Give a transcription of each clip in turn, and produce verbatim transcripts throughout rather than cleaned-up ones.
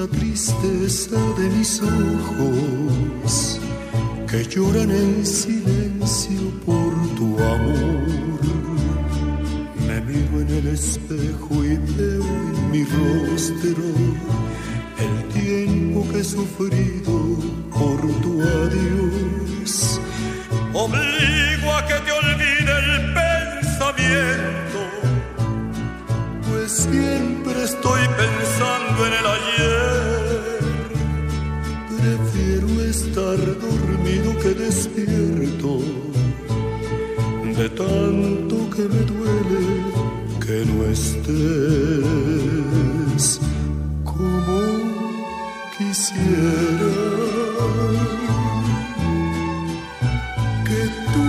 la tristeza de mis ojos que lloran en silencio por tu amor. Me miro en el espejo y veo en mi rostro el tiempo que he sufrido por tu adiós. Obligo a que te olvide el pensamiento, pues siempre estoy pensando en el ayer. Prefiero estar dormido que despierto, de tanto que me duele que no estés como quisiera. Que tú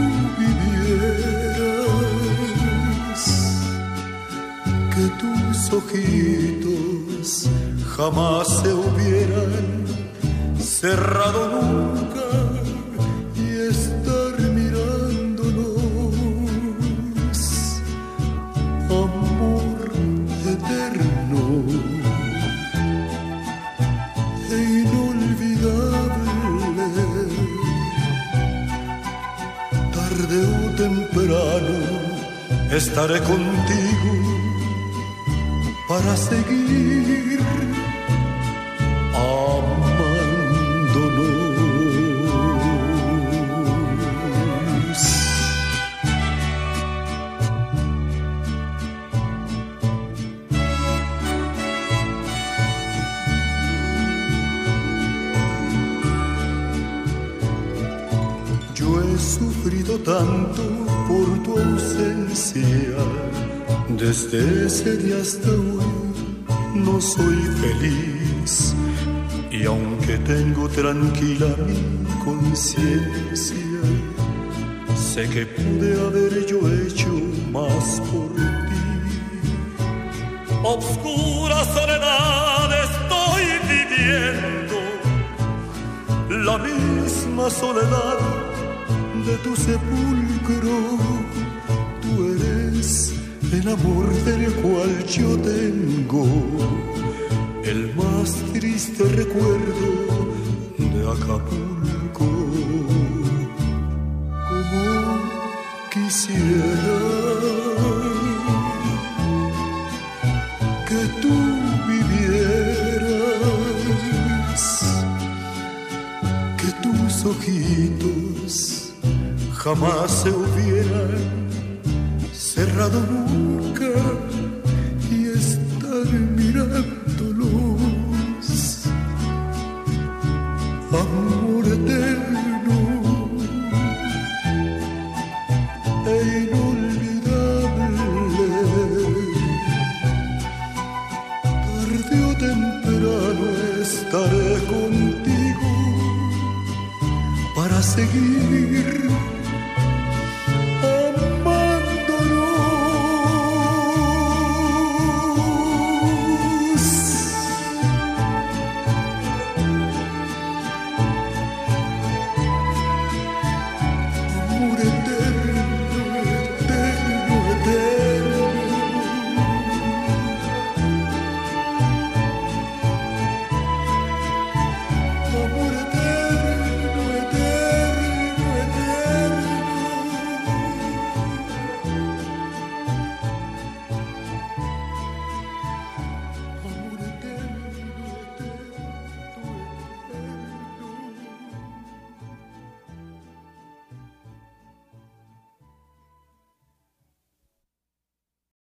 vivieras, que tus ojitos jamás se hubieran cerrado nunca y estar mirándonos, amor eterno e inolvidable. Tarde o temprano estaré contigo para seguir amándonos. Yo he sufrido tanto por tu ausencia, desde ese día hasta hoy no soy feliz. Y aunque tengo tranquila mi conciencia, sé que pude haber yo hecho más por ti. Obscura soledad estoy viviendo, la misma soledad de tu sepulcro. Tú eres el amor del cual yo tengo el más triste recuerdo de Acapulco. Como quisiera que tú vivieras, que tus ojitos jamás se hubieran cerrado nunca y estar mirándolos, amor eterno